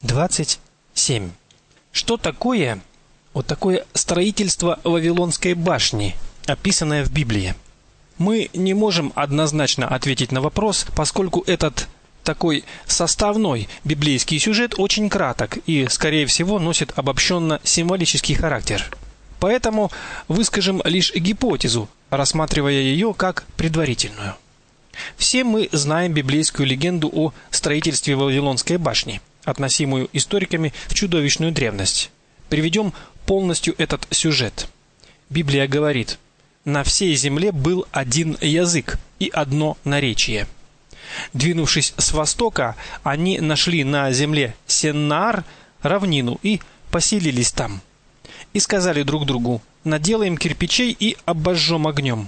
27. Что такое вот такое строительство Вавилонской башни, описанное в Библии? Мы не можем однозначно ответить на вопрос, поскольку этот такой составной библейский сюжет очень краток и, скорее всего, носит обобщенно-символический характер. Поэтому выскажем лишь гипотезу, рассматривая ее как предварительную. Все мы знаем библейскую легенду о строительстве Вавилонской башни, относимую историками в чудовищную древность. Приведем полностью этот сюжет. Библия говорит: «На всей земле был один язык и одно наречие». Двинувшись с востока, они нашли на земле Сеннаар равнину и поселились там. И сказали друг другу: «Наделаем кирпичей и обожжем огнем».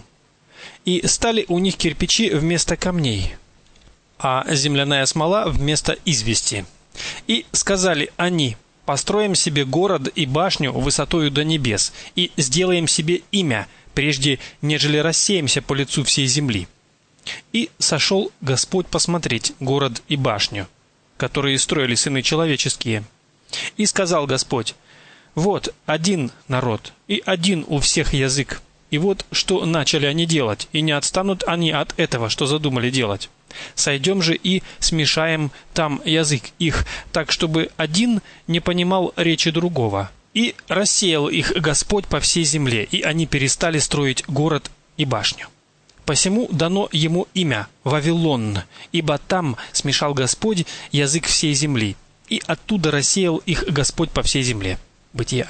И стали у них кирпичи вместо камней, а земляная смола вместо извести. И сказали они: «Построим себе город и башню высотою до небес, и сделаем себе имя, прежде нежели рассеемся по лицу всей земли». И сошел Господь посмотреть город и башню, которые строили сыны человеческие. И сказал Господь: «Вот один народ, и один у всех язык. И вот что начали они делать, и не отстанут они от этого, что задумали делать. Сойдем же и смешаем там язык их, так, чтобы один не понимал речи другого». И рассеял их Господь по всей земле, и они перестали строить город и башню. Посему дано ему имя Вавилон, ибо там смешал Господь язык всей земли, и оттуда рассеял их Господь по всей земле. Бытие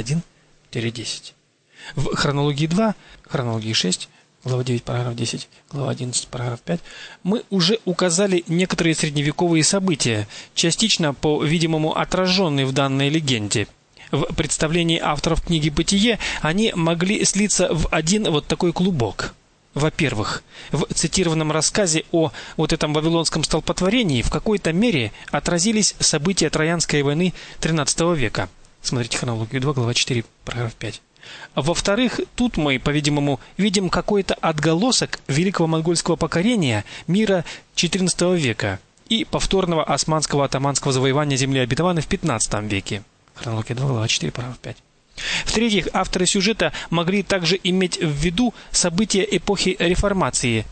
11:1-10. В хронологии 2, хронологии 6, глава 9, параграф 10, глава 11, параграф 5, мы уже указали некоторые средневековые события, частично, по-видимому, отраженные в данной легенде. В представлении авторов книги «Бытие» они могли слиться в один вот такой клубок. Во-первых, в цитированном рассказе о вот этом вавилонском столпотворении в какой-то мере отразились события Троянской войны XIII века. Смотрите хронологию 2, глава 4, параграф 5. Во-вторых, тут мы, по-видимому, видим какой-то отголосок великого монгольского покорения мира XIV века и повторного османского атаманского завоевания земли обетованной в XV веке. Хронология 2, глава 4, параграф 5. В-третьих, авторы сюжета могли также иметь в виду события эпохи Реформации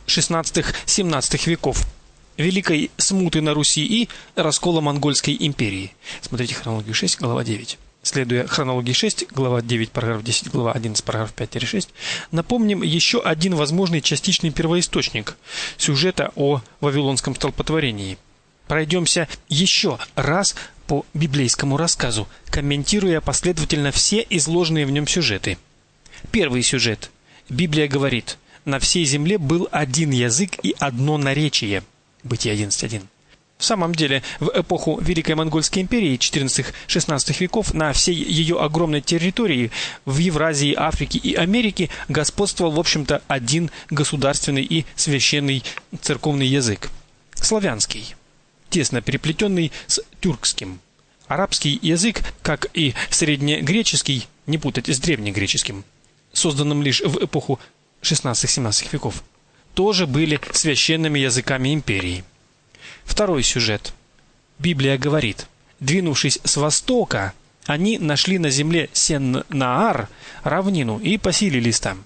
XVI-XVII веков, Великой Смуты на Руси и раскола Монгольской империи. Смотрите хронологию 6, глава 9. Следуя хронологии 6, глава 9, параграф 10, глава 11, параграф 5-6, напомним еще один возможный частичный первоисточник сюжета о Вавилонском столпотворении. Пройдемся еще раз по библейскому рассказу, комментируя последовательно все изложенные в нем сюжеты. Первый сюжет. Библия говорит: «На всей земле был один язык и одно наречие». Бытие 11:1. В самом деле, в эпоху Великой Монгольской империи XIV-XVI веков на всей ее огромной территории в Евразии, Африке и Америке господствовал, в общем-то, один государственный и священный церковный язык – славянский, тесно переплетенный с тюркским. Арабский язык, как и среднегреческий, не путать с древнегреческим, созданным лишь в эпоху XVI-XVII веков, тоже были священными языками империи. Второй сюжет. Библия говорит: «Двинувшись с востока, они нашли на земле Сеннаар равнину и поселились там».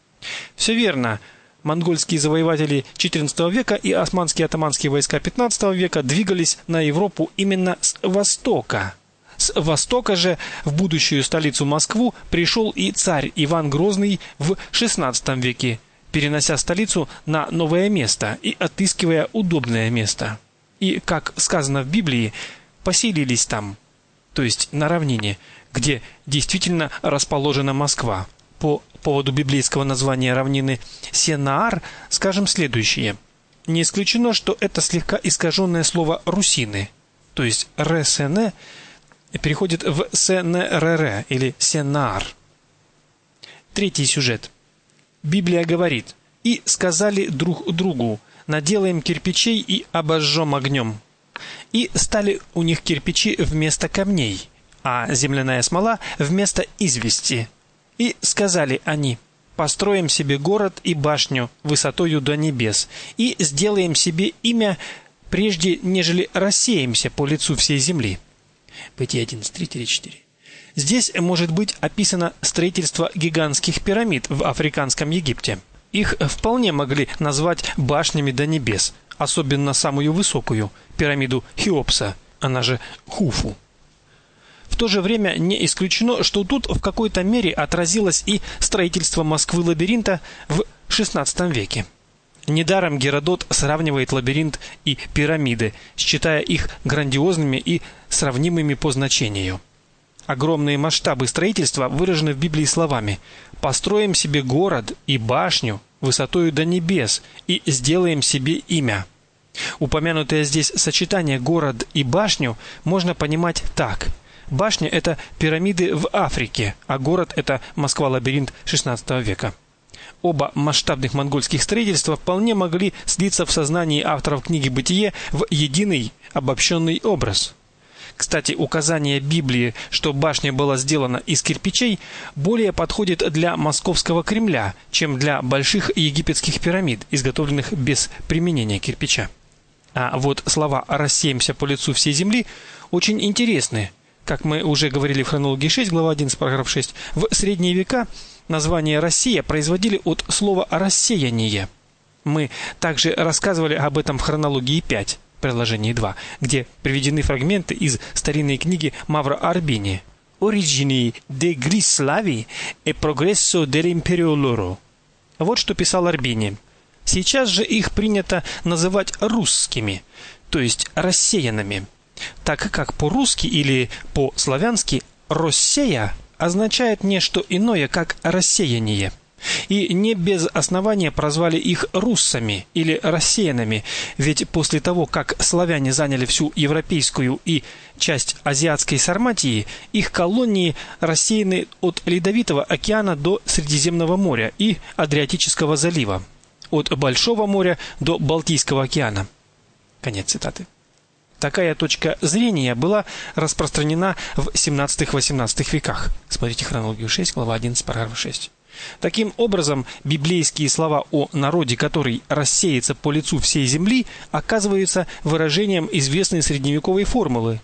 Все верно. Монгольские завоеватели XIV века и османские атаманские войска XV века двигались на Европу именно с востока. С востока же в будущую столицу Москву пришел и царь Иван Грозный в XVI веке, перенося столицу на новое место и отыскивая удобное место. И, как сказано в Библии, поселились там, то есть на равнине, где действительно расположена Москва. По поводу библейского названия равнины Сеннаар скажем следующее. Не исключено, что это слегка искаженное слово «русины», то есть «ресене» переходит в «сенерере» или «сеннаар». Третий сюжет. Библия говорит: «И сказали друг другу: наделаем кирпичей и обожжем огнем. И стали у них кирпичи вместо камней, а земляная смола вместо извести. И сказали они: построим себе город и башню высотою до небес, и сделаем себе имя, прежде нежели рассеемся по лицу всей земли». Бытие 11:3-4. Здесь может быть описано строительство гигантских пирамид в африканском Египте. Их вполне могли назвать башнями до небес, особенно самую высокую, пирамиду Хеопса, она же Хуфу. В то же время не исключено, что тут в какой-то мере отразилось и строительство Москвы-лабиринта в XVI веке. Недаром Геродот сравнивает лабиринт и пирамиды, считая их грандиозными и сравнимыми по значению. Огромные масштабы строительства выражены в Библии словами: «Построим себе город и башню высотою до небес и сделаем себе имя». Упомянутое здесь сочетание «город» и «башню» можно понимать так. Башня – это пирамиды в Африке, а город – это Москва-лабиринт XVI века. Оба масштабных монгольских строительства вполне могли слиться в сознании авторов книги «Бытие» в единый обобщенный образ. Кстати, указание Библии, что башня была сделана из кирпичей, более подходит для московского Кремля, чем для больших египетских пирамид, изготовленных без применения кирпича. А вот слова «рассеемся по лицу всей земли» очень интересны. Как мы уже говорили в хронологии 6, глава 11, параграф 6, в средние века название «Россия» производили от слова «рассеяние». Мы также рассказывали об этом в хронологии 5, предложении 2, где приведены фрагменты из старинной книги Мавро Арбини «Origini degli Slavi e progresso dell'imperio loro». Вот что писал Арбини. Сейчас же их принято называть русскими, то есть рассеянными, так как по-русски или по-славянски «Россея» означает не что иное, как «рассеяние». И не без основания прозвали их руссами или рассеянными, ведь после того, как славяне заняли всю европейскую и часть азиатской Сарматии, их колонии рассеяны от Ледовитого океана до Средиземного моря и Адриатического залива, от Большого моря до Балтийского океана. Конец цитаты. Такая точка зрения была распространена в 17-18 веках. Смотрите хронологию 6, глава 11, параграф 6. Таким образом, библейские слова о народе, который рассеется по лицу всей земли, оказываются выражением известной средневековой формулы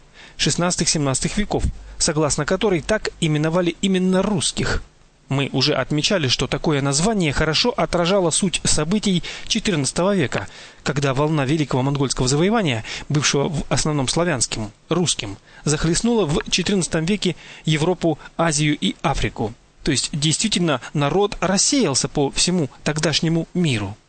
16-17 веков, согласно которой так именовали именно русских. Мы уже отмечали, что такое название хорошо отражало суть событий XIV века, когда волна великого монгольского завоевания, бывшего в основном славянским, русским, захлестнула в XIV веке Европу, Азию и Африку. То есть действительно народ рассеялся по всему тогдашнему миру.